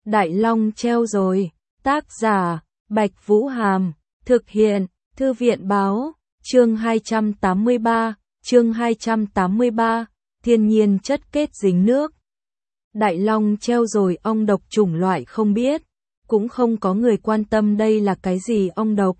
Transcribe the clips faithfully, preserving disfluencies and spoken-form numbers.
Đại Long treo rồi. Tác giả, Bạch Vũ Hàm. Thực hiện, Thư viện Báo. Chương hai trăm tám mươi ba. Chương hai trăm tám mươi ba. Thiên nhiên chất kết dính nước. Đại Long treo rồi, ong độc chủng loại không biết. Cũng không có người quan tâm đây là cái gì ong độc.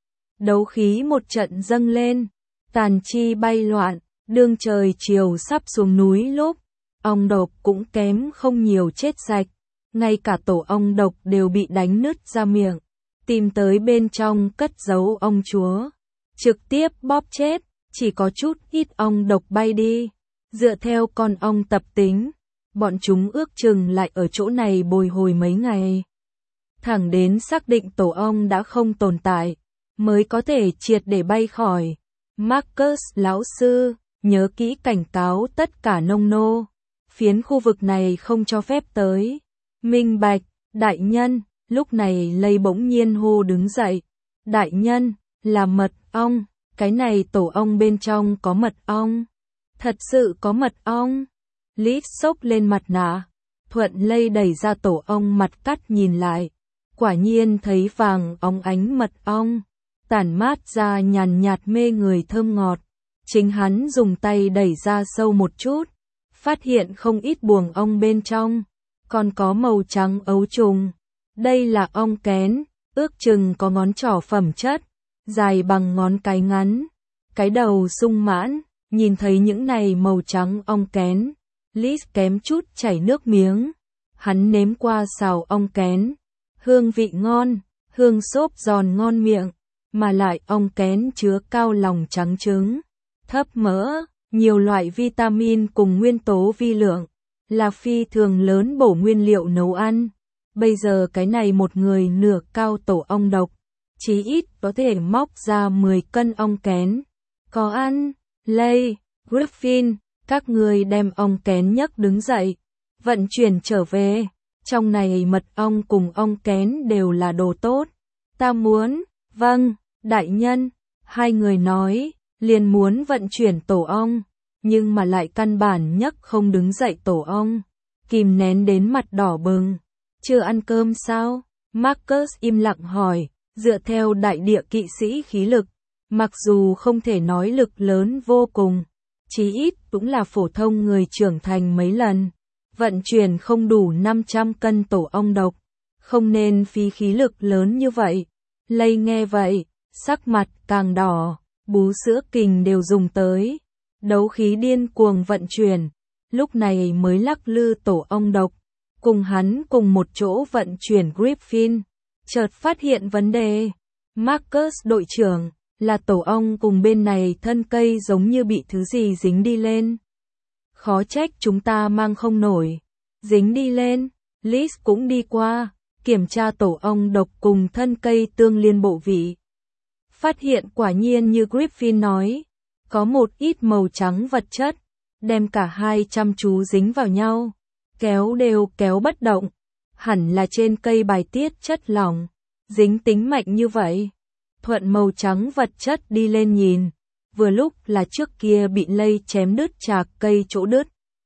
Đấu khí một trận dâng lên. Tàn chi bay loạn. Đương trời chiều sắp xuống núi lúc. Ong độc cũng kém không nhiều chết sạch. Ngay cả tổ ong độc đều bị đánh nứt ra miệng. Tìm tới bên trong cất giấu ong chúa. Trực tiếp bóp chết. Chỉ có chút ít ong độc bay đi. Dựa theo con ong tập tính, bọn chúng ước chừng lại ở chỗ này bồi hồi mấy ngày. Thẳng đến xác định tổ ong đã không tồn tại, mới có thể triệt để bay khỏi. Marcus lão sư, nhớ kỹ cảnh cáo tất cả nông nô. Phiến khu vực này không cho phép tới. Minh bạch, đại nhân, lúc này Lây bỗng nhiên hô đứng dậy. Đại nhân, là mật ong, cái này tổ ong bên trong có mật ong. Thật sự có mật ong. Lít xốc lên mặt nạ. Thuận Lây đẩy ra tổ ong mặt cắt nhìn lại. Quả nhiên thấy vàng óng ánh mật ong. Tản mát ra nhàn nhạt mê người thơm ngọt. Chính hắn dùng tay đẩy ra sâu một chút. Phát hiện không ít buồng ong bên trong. Còn có màu trắng ấu trùng. Đây là ong kén. Ước chừng có ngón trỏ phẩm chất. Dài bằng ngón cái ngắn. Cái đầu sung mãn. Nhìn thấy những này màu trắng ong kén, Liz kém chút chảy nước miếng. Hắn nếm qua xào ong kén, hương vị ngon, hương xốp giòn ngon miệng, mà lại ong kén chứa cao lòng trắng trứng, thấp mỡ, nhiều loại vitamin cùng nguyên tố vi lượng, là phi thường lớn bổ nguyên liệu nấu ăn. Bây giờ cái này một người nửa cao tổ ong độc, chí ít có thể móc ra mười cân ong kén. Có ăn. Lây, Griffin, các người đem ong kén nhấc đứng dậy, vận chuyển trở về. Trong này mật ong cùng ong kén đều là đồ tốt. Ta muốn, vâng, đại nhân. Hai người nói, liền muốn vận chuyển tổ ong, nhưng mà lại căn bản nhấc không đứng dậy tổ ong. Kìm nén đến mặt đỏ bừng. Chưa ăn cơm sao? Marcus im lặng hỏi, dựa theo đại địa kỵ sĩ khí lực. Mặc dù không thể nói lực lớn vô cùng, chí ít cũng là phổ thông người trưởng thành mấy lần. Vận chuyển không đủ năm trăm cân tổ ong độc, không nên phí khí lực lớn như vậy. Lây nghe vậy, sắc mặt càng đỏ, bú sữa kình đều dùng tới. Đấu khí điên cuồng vận chuyển, lúc này mới lắc lư tổ ong độc. Cùng hắn cùng một chỗ vận chuyển Griffin, chợt phát hiện vấn đề. Marcus đội trưởng, là tổ ong cùng bên này thân cây giống như bị thứ gì dính đi lên. Khó trách chúng ta mang không nổi. Dính đi lên, Liz cũng đi qua, kiểm tra tổ ong độc cùng thân cây tương liên bộ vị. Phát hiện quả nhiên như Griffin nói, có một ít màu trắng vật chất, đem cả hai chăm chú dính vào nhau, kéo đều kéo bất động. Hẳn là trên cây bài tiết chất lỏng, dính tính mạnh như vậy. Thuận màu trắng vật chất đi lên nhìn, vừa lúc là trước kia bị Lây chém đứt chạc cây chỗ đứt.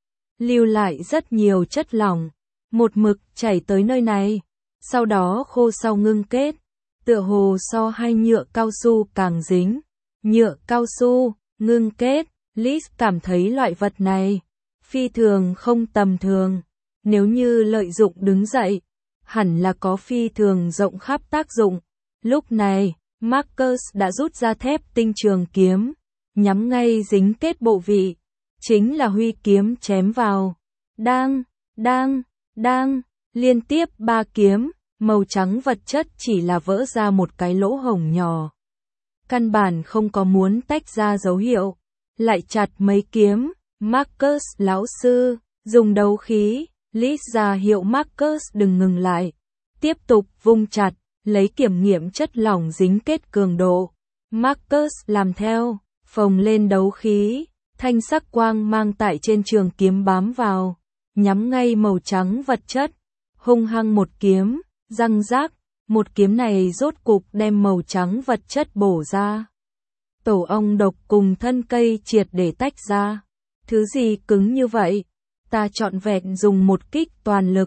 Lưu lại rất nhiều chất lỏng, một mực chảy tới nơi này, sau đó khô sau ngưng kết, tựa hồ so hay nhựa cao su càng dính. Nhựa cao su, ngưng kết, Liz cảm thấy loại vật này, phi thường không tầm thường, nếu như lợi dụng đứng dậy, hẳn là có phi thường rộng khắp tác dụng. Lúc này, Marcus đã rút ra thép tinh trường kiếm, nhắm ngay dính kết bộ vị, chính là huy kiếm chém vào. Đang, đang, đang, liên tiếp ba kiếm, màu trắng vật chất chỉ là vỡ ra một cái lỗ hổng nhỏ. Căn bản không có muốn tách ra dấu hiệu, lại chặt mấy kiếm. Marcus lão sư, dùng đấu khí, Liz ra hiệu Marcus đừng ngừng lại, tiếp tục vung chặt. Lấy kiểm nghiệm chất lỏng dính kết cường độ. Marcus làm theo, phồng lên đấu khí, thanh sắc quang mang tại trên trường kiếm bám vào, nhắm ngay màu trắng vật chất, hung hăng một kiếm, răng rác, một kiếm này rốt cục đem màu trắng vật chất bổ ra. Tổ ong độc cùng thân cây triệt để tách ra. Thứ gì cứng như vậy? Ta trọn vẹn dùng một kích toàn lực,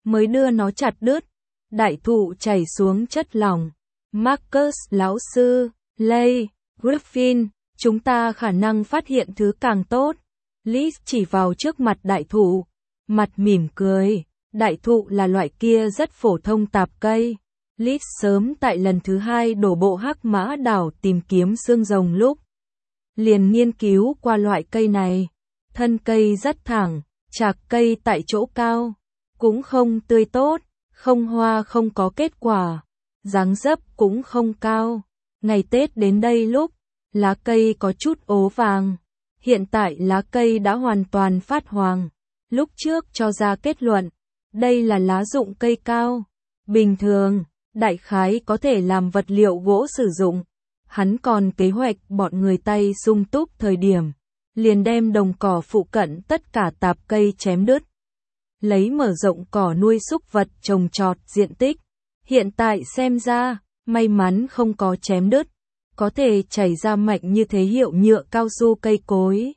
mới đưa nó chặt đứt. Đại thụ chảy xuống chất lỏng. Marcus lão sư, Lay, Griffin, chúng ta khả năng phát hiện thứ càng tốt. Liz chỉ vào trước mặt đại thụ, mặt mỉm cười. Đại thụ là loại kia rất phổ thông tạp cây. Liz sớm tại lần thứ hai đổ bộ Hắc Mã đảo tìm kiếm xương rồng lúc liền nghiên cứu qua loại cây này. Thân cây rất thẳng, chạc cây tại chỗ cao, cũng không tươi tốt, không hoa không có kết quả, dáng dấp cũng không cao. Ngày Tết đến đây lúc, lá cây có chút ố vàng, hiện tại lá cây đã hoàn toàn phát hoàng. Lúc trước cho ra kết luận, đây là lá dụng cây cao, bình thường, đại khái có thể làm vật liệu gỗ sử dụng. Hắn còn kế hoạch bọn người tay sung túc thời điểm, liền đem đồng cỏ phụ cận tất cả tạp cây chém đứt. Lấy mở rộng cỏ nuôi súc vật trồng trọt diện tích. Hiện tại xem ra, may mắn không có chém đứt, có thể chảy ra mạnh như thế hiệu nhựa cao su cây cối.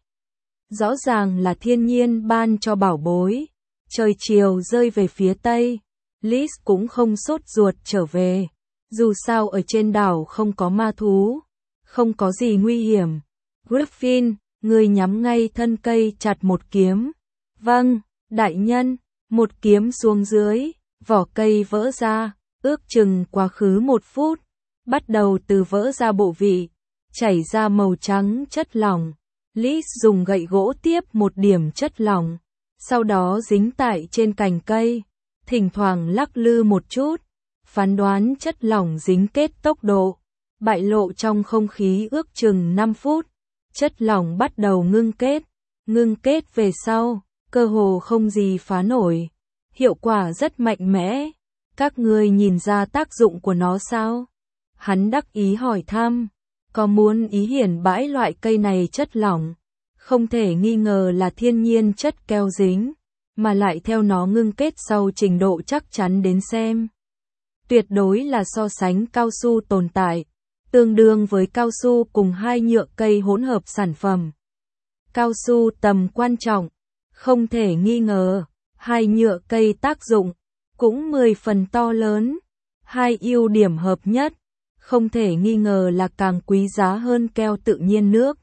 Rõ ràng là thiên nhiên ban cho bảo bối. Trời chiều rơi về phía tây, Liz cũng không sốt ruột trở về. Dù sao ở trên đảo không có ma thú, không có gì nguy hiểm. Griffin, người nhắm ngay thân cây chặt một kiếm. Vâng, đại nhân, một kiếm xuống dưới, vỏ cây vỡ ra, ước chừng quá khứ một phút, bắt đầu từ vỡ ra bộ vị, chảy ra màu trắng chất lỏng. Liz dùng gậy gỗ tiếp một điểm chất lỏng, sau đó dính tại trên cành cây, thỉnh thoảng lắc lư một chút, phán đoán chất lỏng dính kết tốc độ, bại lộ trong không khí ước chừng năm phút, chất lỏng bắt đầu ngưng kết, ngưng kết về sau, cơ hồ không gì phá nổi, hiệu quả rất mạnh mẽ, các ngươi nhìn ra tác dụng của nó sao? Hắn đắc ý hỏi thăm, có muốn ý hiển bãi loại cây này chất lỏng, không thể nghi ngờ là thiên nhiên chất keo dính, mà lại theo nó ngưng kết sau trình độ chắc chắn đến xem. Tuyệt đối là so sánh cao su tồn tại, tương đương với cao su cùng hai nhựa cây hỗn hợp sản phẩm. Cao su tầm quan trọng, không thể nghi ngờ, hai nhựa cây tác dụng, cũng mười phần to lớn. Hai ưu điểm hợp nhất, không thể nghi ngờ là càng quý giá hơn keo tự nhiên nước.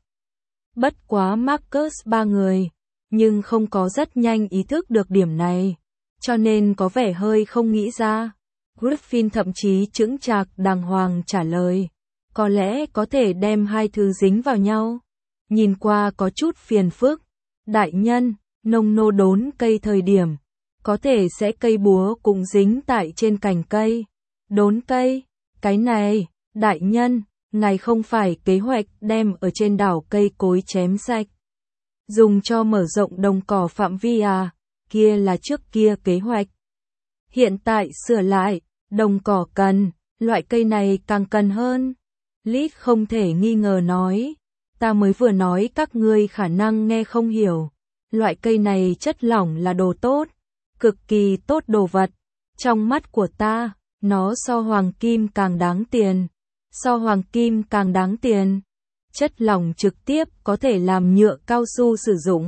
Bất quá Marcus ba người, nhưng không có rất nhanh ý thức được điểm này, cho nên có vẻ hơi không nghĩ ra. Griffin thậm chí chững chạc đàng hoàng trả lời, có lẽ có thể đem hai thứ dính vào nhau. Nhìn qua có chút phiền phức. Đại nhân, nông nô đốn cây thời điểm, có thể sẽ cây búa cũng dính tại trên cành cây. Đốn cây, cái này, đại nhân, ngài không phải kế hoạch đem ở trên đảo cây cối chém sạch, dùng cho mở rộng đồng cỏ phạm vi à, kia là trước kia kế hoạch. Hiện tại sửa lại, đồng cỏ cần, loại cây này càng cần hơn. Liz không thể nghi ngờ nói, ta mới vừa nói các ngươi khả năng nghe không hiểu. Loại cây này chất lỏng là đồ tốt, cực kỳ tốt đồ vật. Trong mắt của ta, nó so hoàng kim càng đáng tiền. So hoàng kim càng đáng tiền. Chất lỏng trực tiếp có thể làm nhựa cao su sử dụng.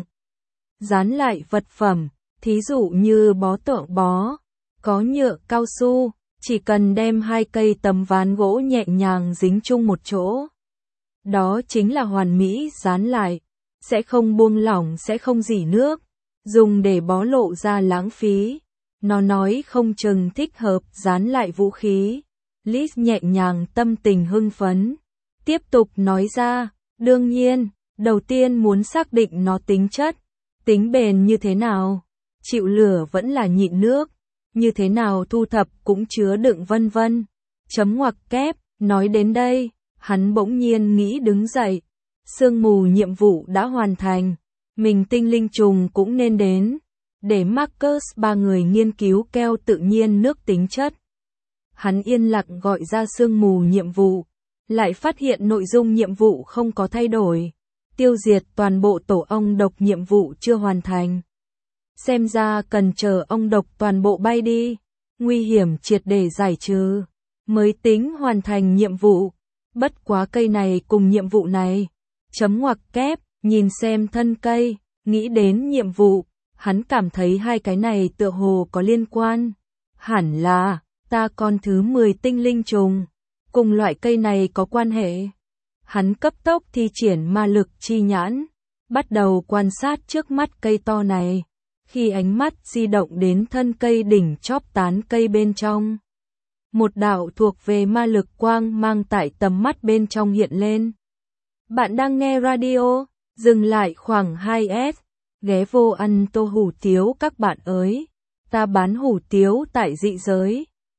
Dán lại vật phẩm, thí dụ như bó tượng bó, có nhựa cao su, chỉ cần đem hai cây tấm ván gỗ nhẹ nhàng dính chung một chỗ. Đó chính là hoàn mỹ dán lại, sẽ không buông lỏng, sẽ không rỉ nước, dùng để bó lộ ra lãng phí. Nó nói không chừng thích hợp dán lại vũ khí. Liz nhẹ nhàng tâm tình hưng phấn. Tiếp tục nói ra, đương nhiên, đầu tiên muốn xác định nó tính chất, tính bền như thế nào, chịu lửa vẫn là nhịn nước, như thế nào thu thập cũng chứa đựng vân vân. Chấm ngoặc kép, nói đến đây, hắn bỗng nhiên nghĩ đứng dậy. Sương mù nhiệm vụ đã hoàn thành, mình tinh linh trùng cũng nên đến, để Marcus ba người nghiên cứu keo tự nhiên nước tính chất. Hắn yên lặng gọi ra sương mù nhiệm vụ, lại phát hiện nội dung nhiệm vụ không có thay đổi. Tiêu diệt toàn bộ tổ ong độc nhiệm vụ chưa hoàn thành. Xem ra cần chờ ong độc toàn bộ bay đi, nguy hiểm triệt để giải trừ, mới tính hoàn thành nhiệm vụ. Bất quá cây này cùng nhiệm vụ này, chấm ngoặc kép, nhìn xem thân cây, nghĩ đến nhiệm vụ, Hắn cảm thấy hai cái này tựa hồ có liên quan. Hẳn là, ta con thứ mười tinh linh trùng, cùng loại cây này có quan hệ. Hắn cấp tốc thi triển ma lực chi nhãn, bắt đầu quan sát trước mắt cây to này. Khi ánh mắt di động đến thân cây đỉnh chóp tán cây bên trong, một đạo thuộc về ma lực quang mang tại tầm mắt bên trong hiện lên. Bạn đang nghe radio, dừng lại khoảng hai s, ghé vô ăn tô hủ tiếu các bạn ơi. Ta bán hủ tiếu tại dị giới.